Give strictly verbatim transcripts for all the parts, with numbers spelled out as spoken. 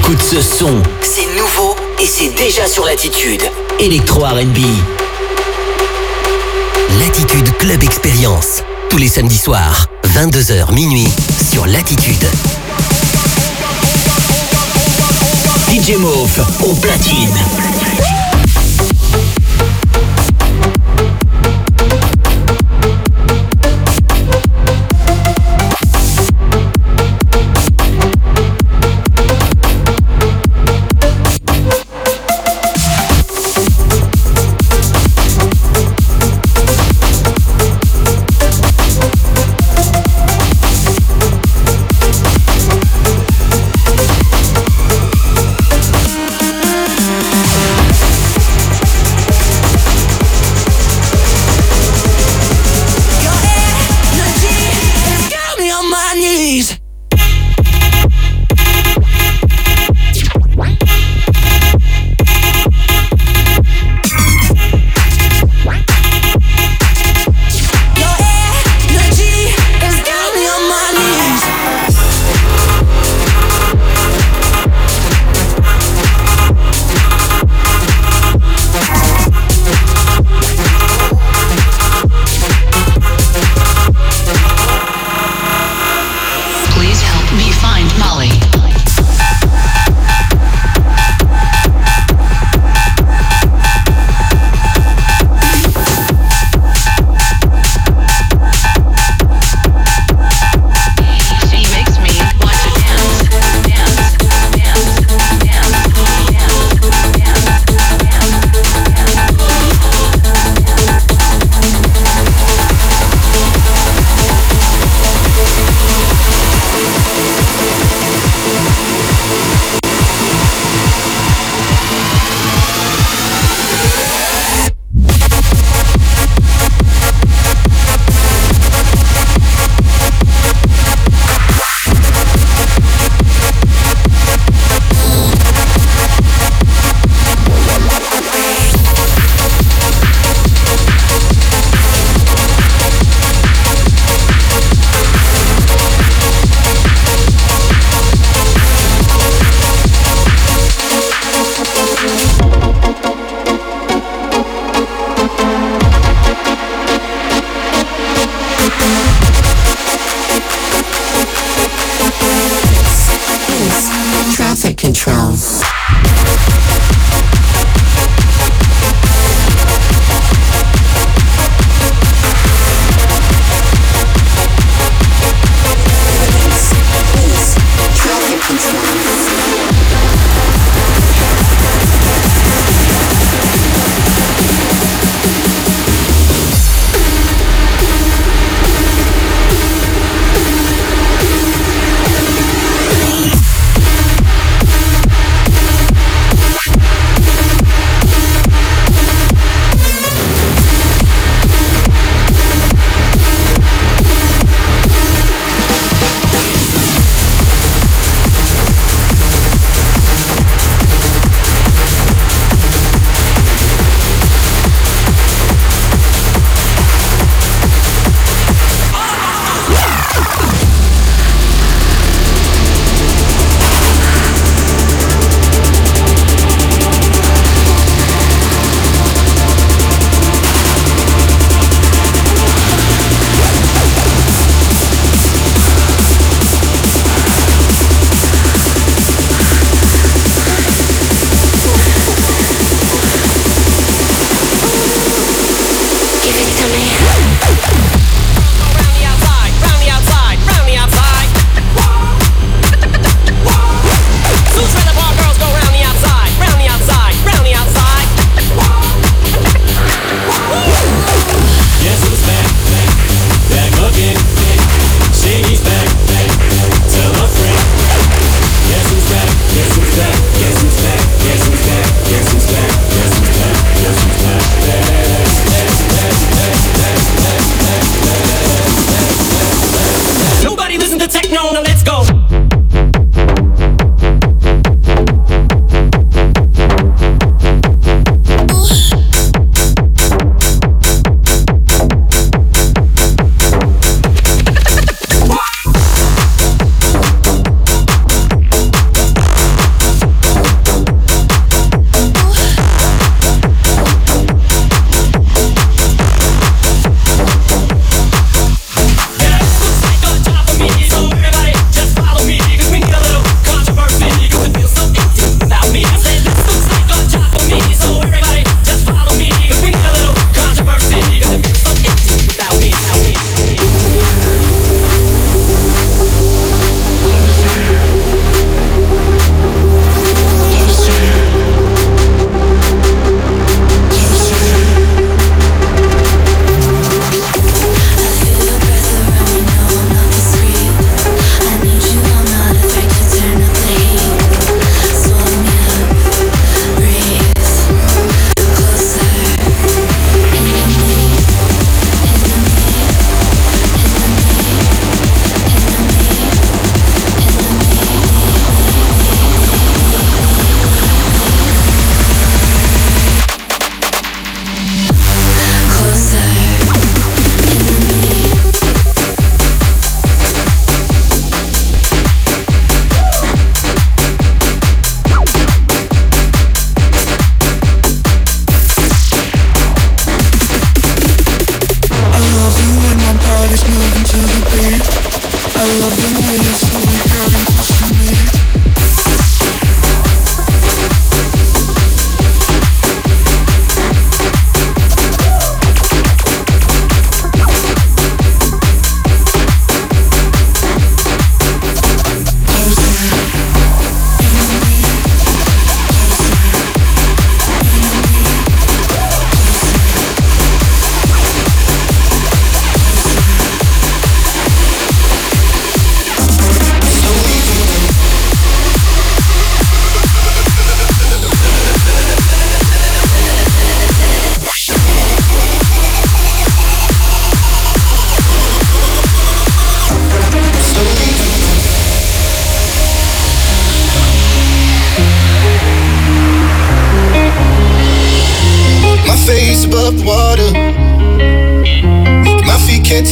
Écoute ce son, c'est nouveau et c'est déjà sur Latitude. Electro R and B. Latitude Club Experience. Tous les samedis soirs, vingt-deux heures minuit, sur Latitude. D J Mauve au platine.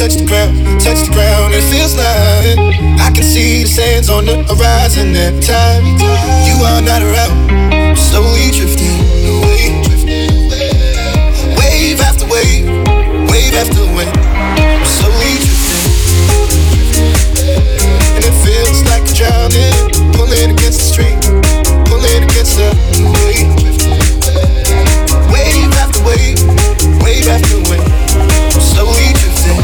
touch the ground, touch the ground. It feels like I can see the sands on the horizon every time you are not around. Slowly drifting away, wave after wave, wave after wave. Slowly drifting, and it feels like I'm drowning, pulling against the stream, pulling against the wave. Wave after wave, wave after wave, slowly drifting.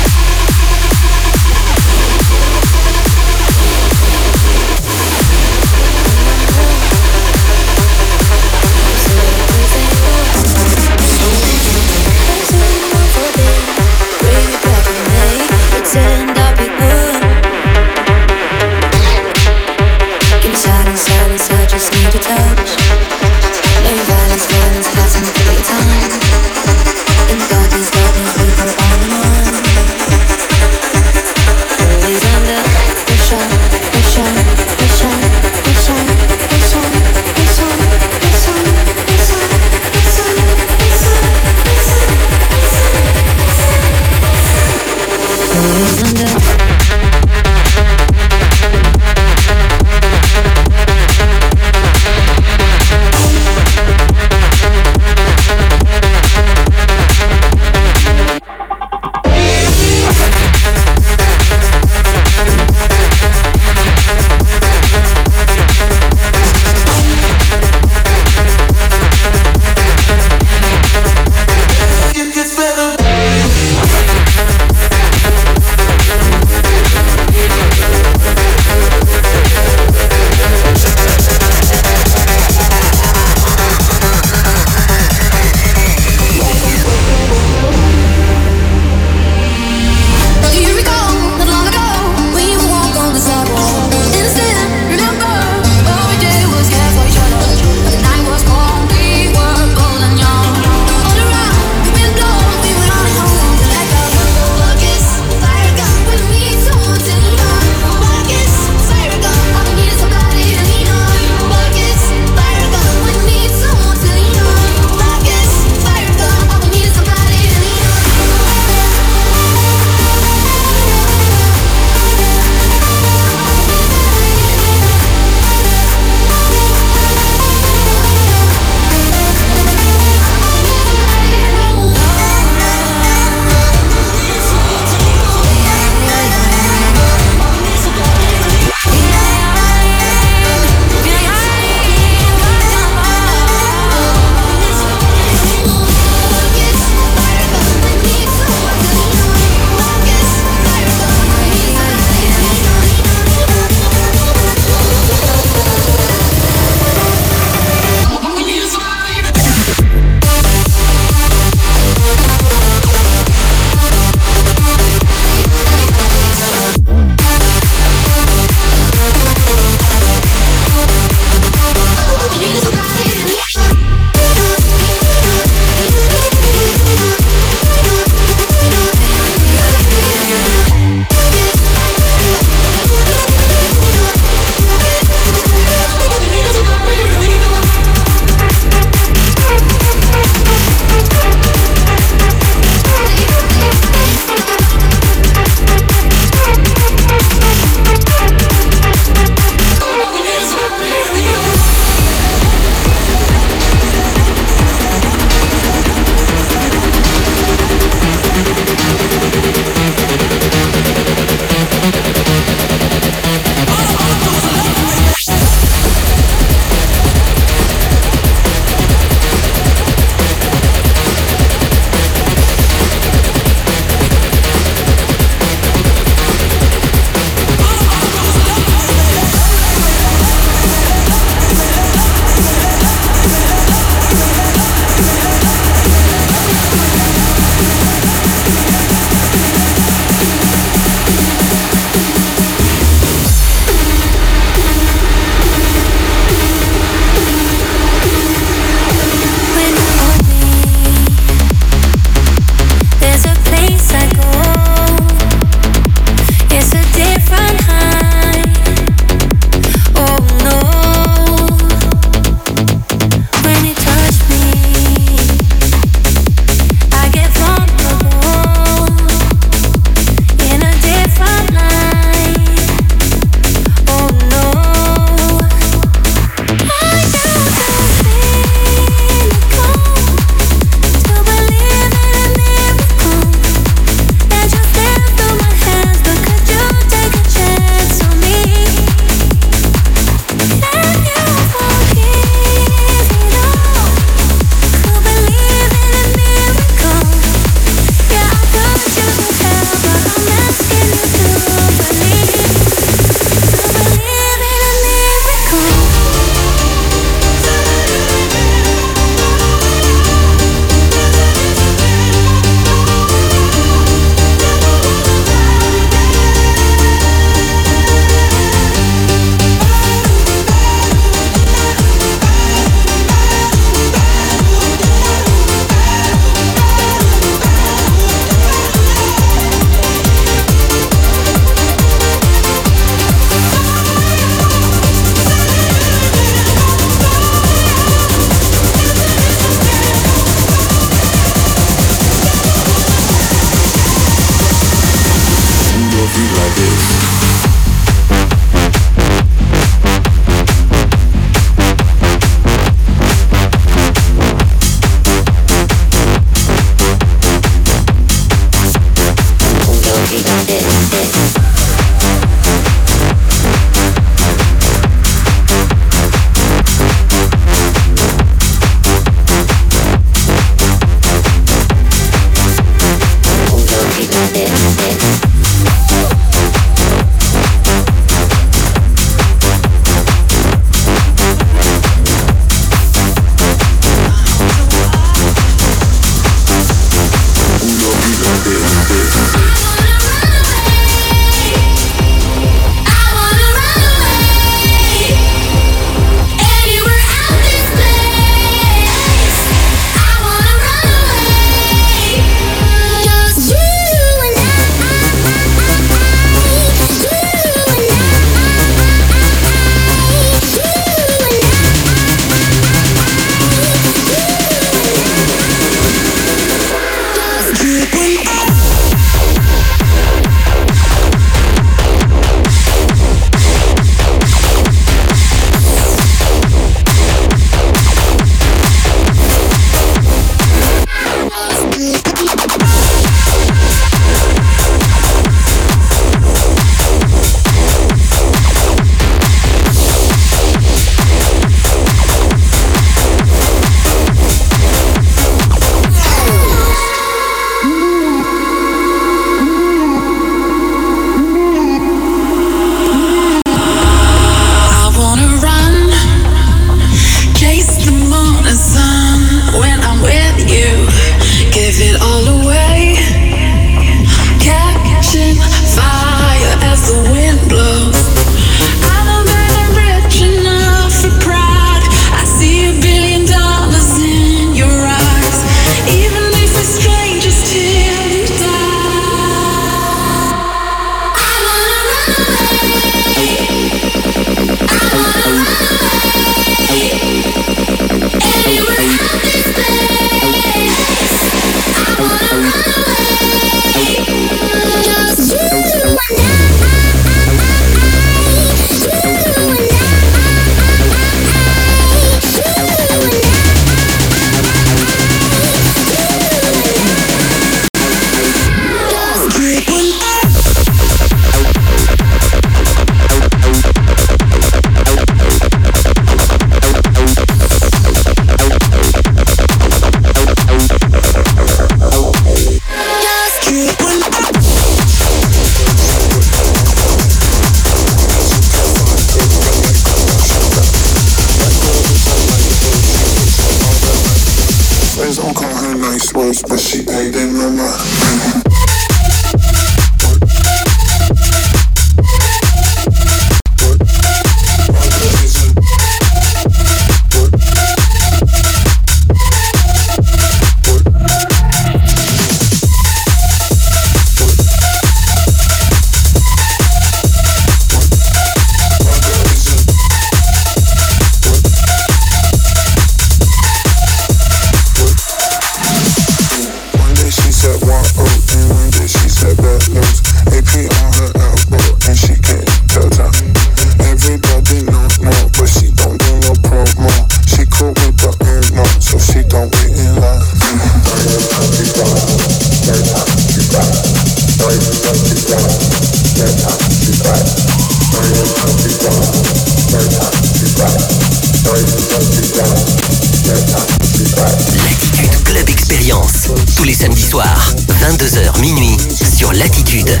samedis soirs, vingt-deux heures minuit, sur Latitude.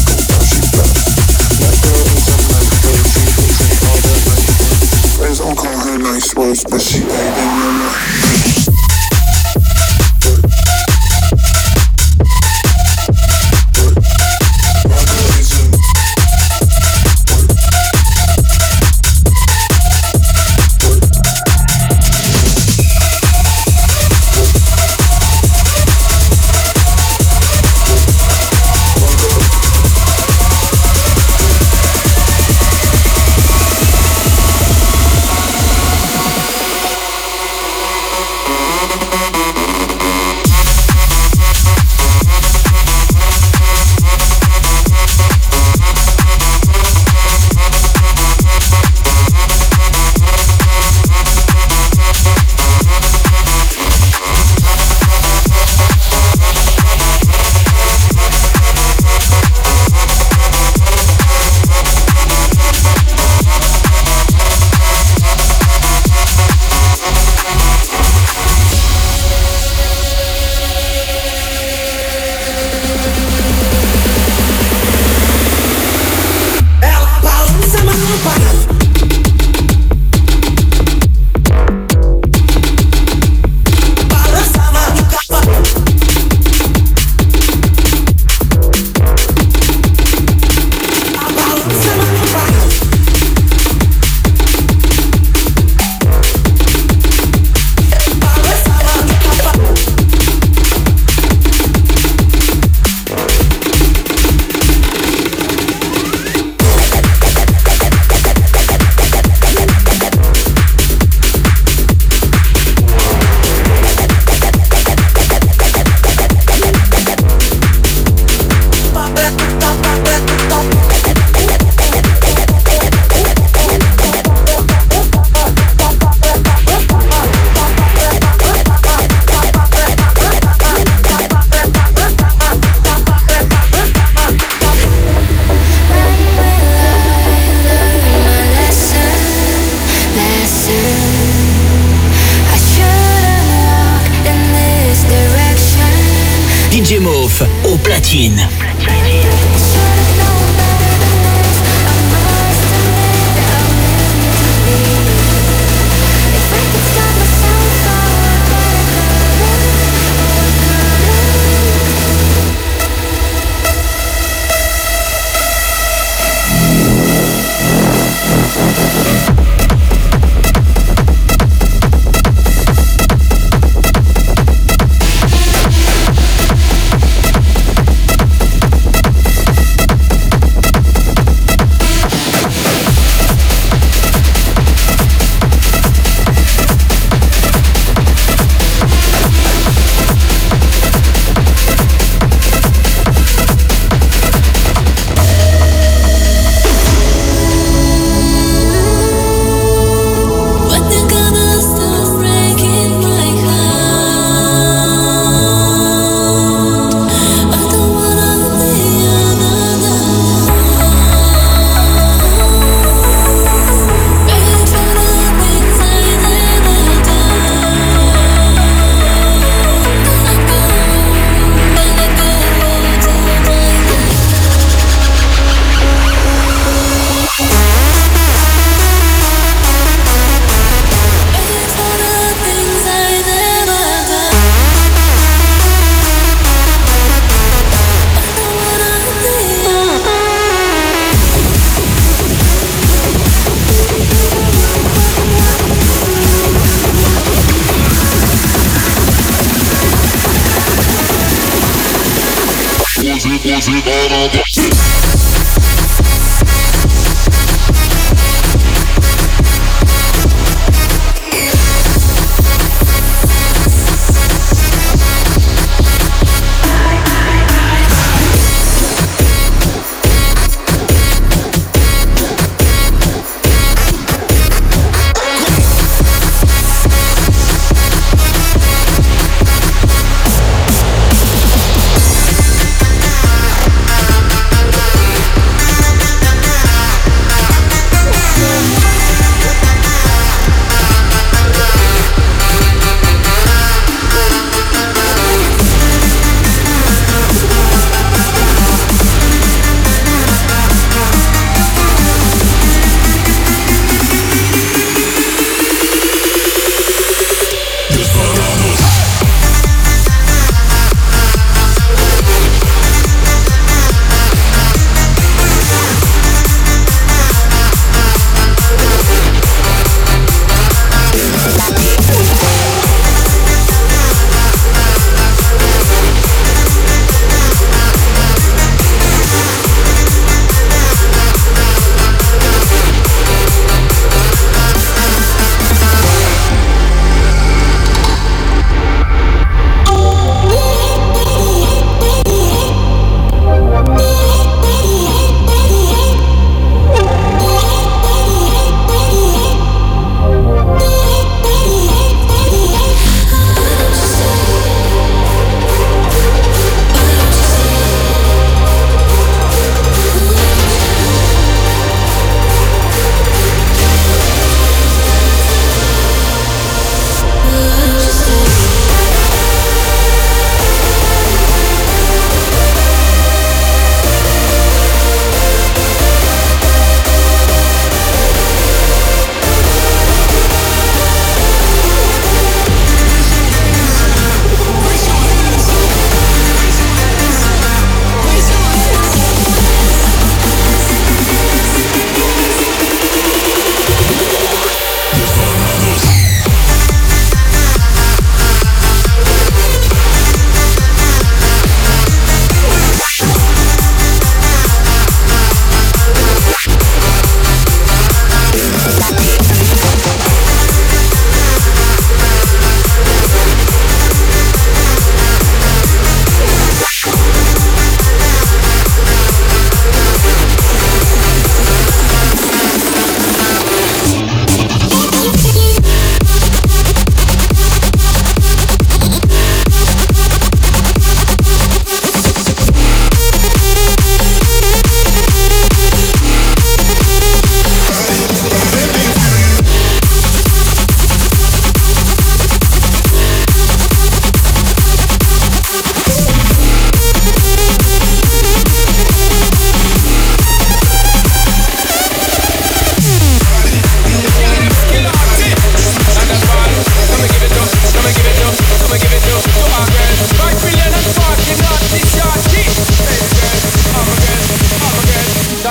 Friends don't call her nice words, but she paid in your life. Au platine.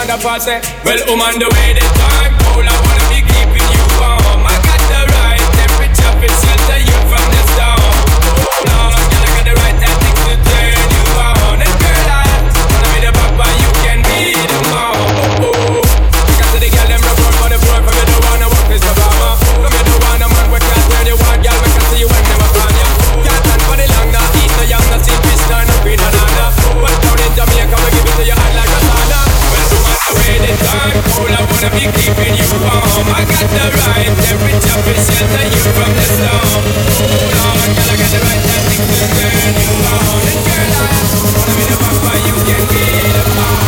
a fall say, well, I'm on the way this time. All I wanna be keeping you warm. I got the right temperature to shelter you from the storm. Hold on, girl, I got the right tactics to turn you on. And girl, I wanna be the papa, you can be the mom. Oh, oh. Because of the girl, them rub on the floor. From you don't wanna walk this Obama. From you don't wanna man, we can't turn you on. Girl, we can see you when them upon you. Can't stand for the long, nah, eat no yam, nah, see fish, nah, no green banana. But down in Jamaica, we give it to you hot like a sauna. Well, I'm on the way this time. All I wanna be keeping you warm. I got the right temperature to shelter you from the storm. Hold on, girl, I got the right tactics to turn you on. And girl, I wanna be the papa, you can be the mom.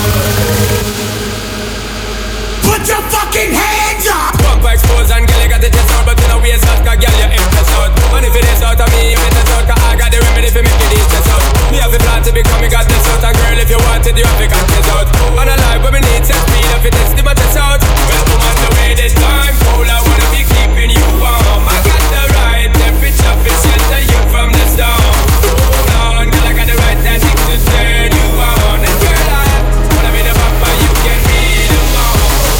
Put your fucking hands up! Bump expose and girl, you got the chest out, but you know we is hot, cause girl, you impress out. And if it is out of me, if it is out, cause I got the remedy for making these stress out. Me have a plan to become, you got this out. And girl, if you want it, you have to cut this out. And a life where we need set speed, if it is, the test out. Well, I'm on the way this time. All I wanna be keeping you warm. I got the right temperature to shelter you from the storm. Hold on, girl, I got the right tactics to turn you on. And girl, I wanna be the papa, you can be the mom.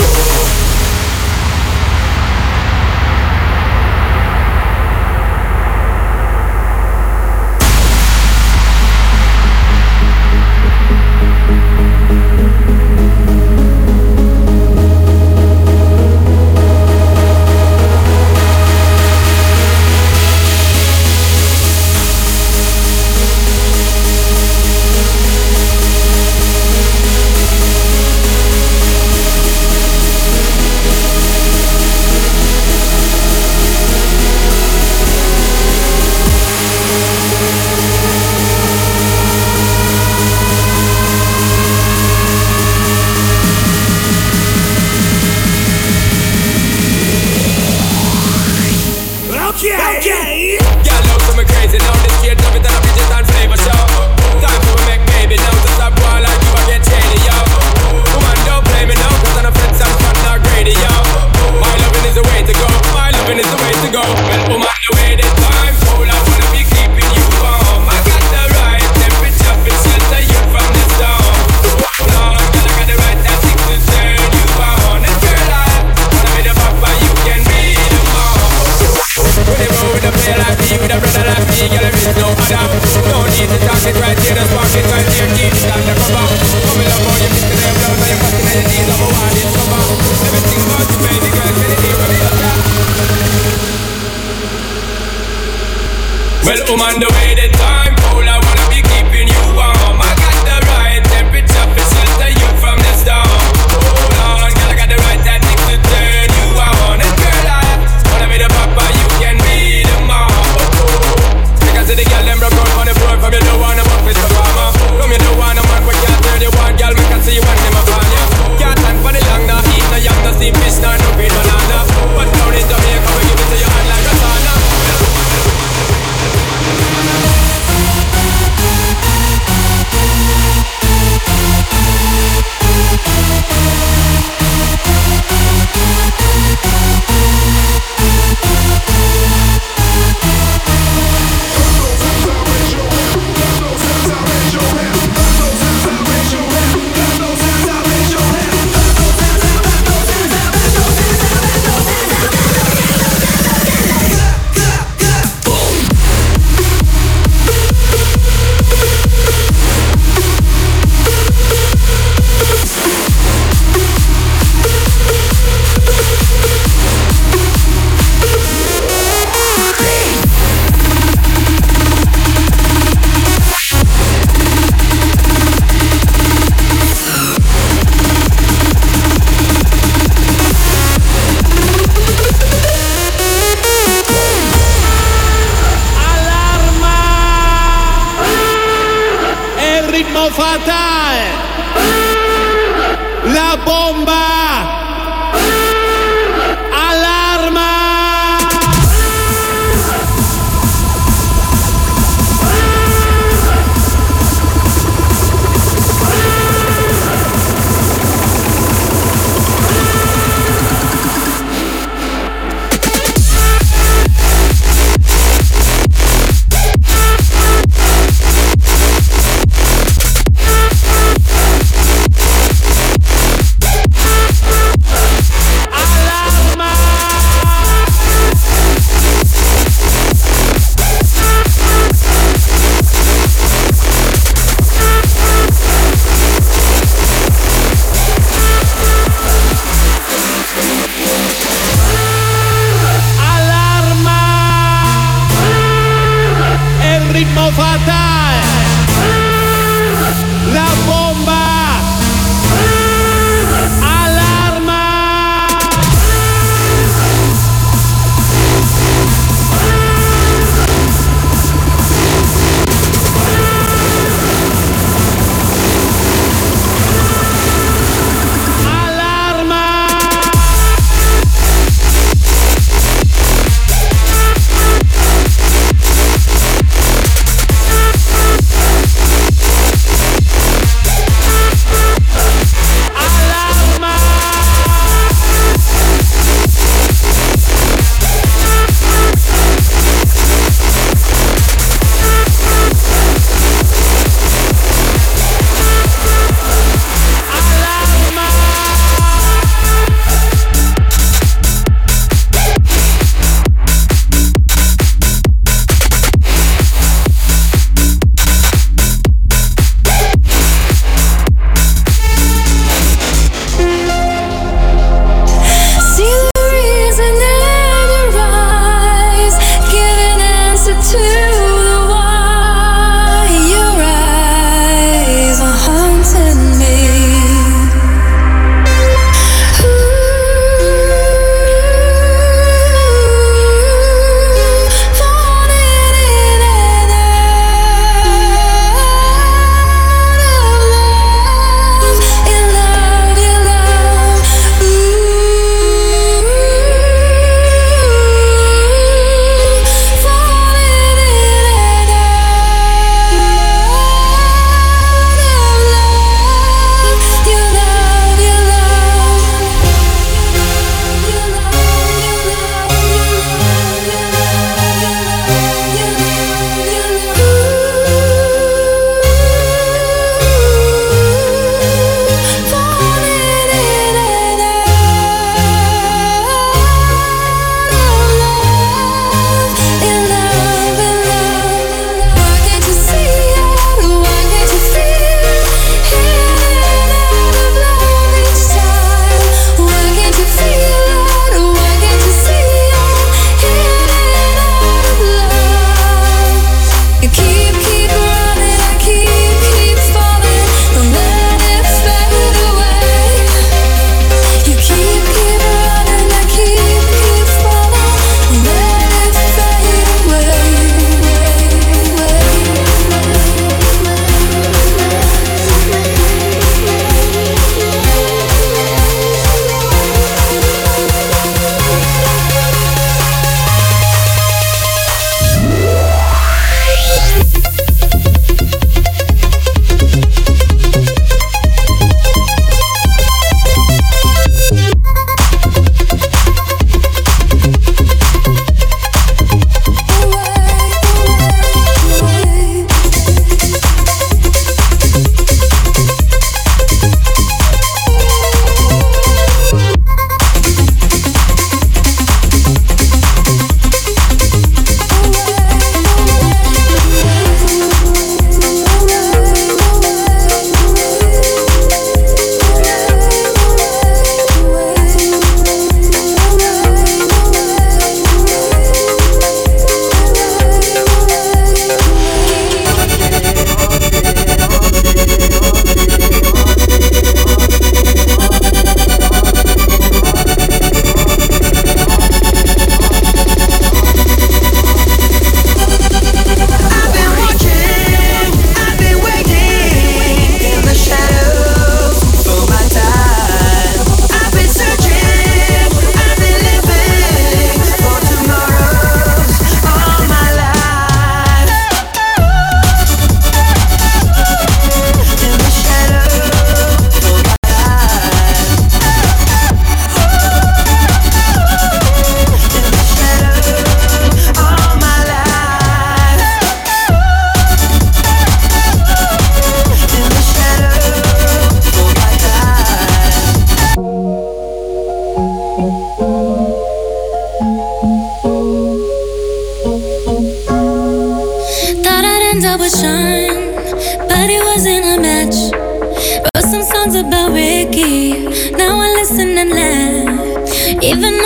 Okay! Girl, love to me crazy now. This kid love it and I bitch it and flavor show. Time for me make baby now. To stop war like you I get shady, yo. Woman, don't play me now, cause I'm a friend, some fun, not greedy, yo. My loving is the way to go. My loving is the way to go. Well, I'm on the way this time. All I wanna be keeping you warm. I got the right temperature to shelter you from the storm. Hold on, girl, I got the right tactics to turn you on. And girl, I wanna be the papa, you can be the mom. With a bro, with a player like me, with a brother like me, girl, there is no other. No need to talk it right here, just walk it right here, keep it on the cover. Come in love, how you mix it up, love, how you fucking and your knees, I'm a wild in summer. Everything about you, baby girl, can you hear what me utter? Well, I'm on the way this time. All I wanna be keeping you warm. I got the right temperature to shelter you from the storm. Hold on, girl, I got the right tactics to turn you on. And girl, I wanna be the papa, you can be the mom. Oh, oh. Because of the girl, them broke out on the floor. From you don't wanna walk with the farmer. From you don't wanna man, we can't turn you on. Girl, we can see you when them upon you. Can't stand for the long, nah, eat no yam, no steam fish, nah, no green banana. But down in Jamaica, we give it to you hot like a sauna. Fatal, la bomba, alarma.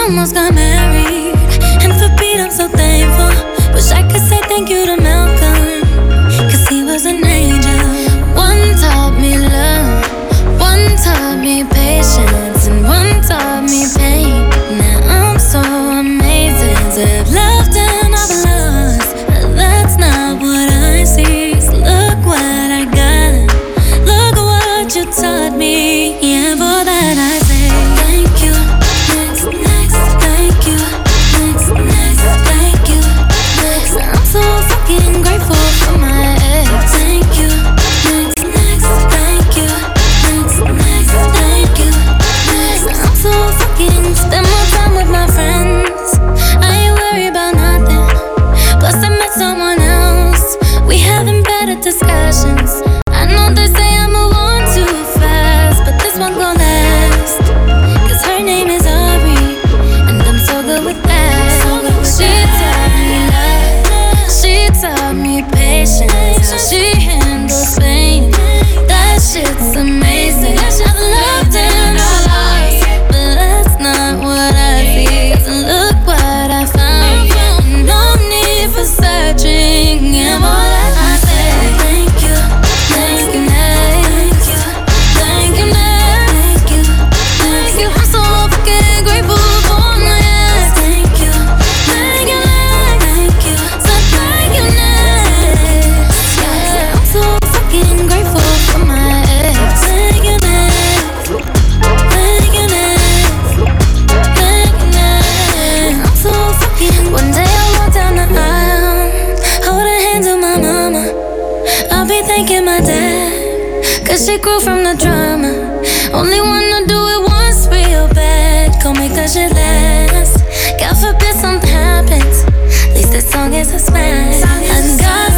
almost got married, and for Pete I'm so thankful. Wish I could say thank you to Malcolm, cause he was an angel. One taught me love, one taught me patience, and one taught me pain. Now I'm so amazing to have loved and I've lost, but that's not what I see. So look what I got, look what you taught me. Yeah, for that I say thank you. Next, next, thank you. Next, next, thank you. Next, I'm so fucking grateful for my ex. Thank you. Next, next, thank you. Next, next, thank you. Next, I'm so fucking spend more time with my friends. I ain't worried about nothing. Plus I met someone else. We having better discussions. I know they say I move on too fast, but this one gon' last. Cause her name is Aubrey, and I'm so good with that. She taught me love, she taught me patience, how she handles pain. That shit's amazing. I've loved and I lost, but that's not what I see. Cause look what I found, and no need for searching. And all that I say, thank you, thank you, thank you, thank you, thank you, thank you. I'm so fucking grateful for my ex. Thank you, thank you, thank you, so thank you, next. Yeah, I'm so fucking grateful for my ex. Thank you, next. Thank you, next. Thank you, next. I'm so fucking. One day I walk down the aisle, holding hands with my mama. I'll be thanking my dad, cause she grew from the drama. Only wanna do it once real bad, gon' make that shit last. God forbid something happens, at least this song is a smash. And God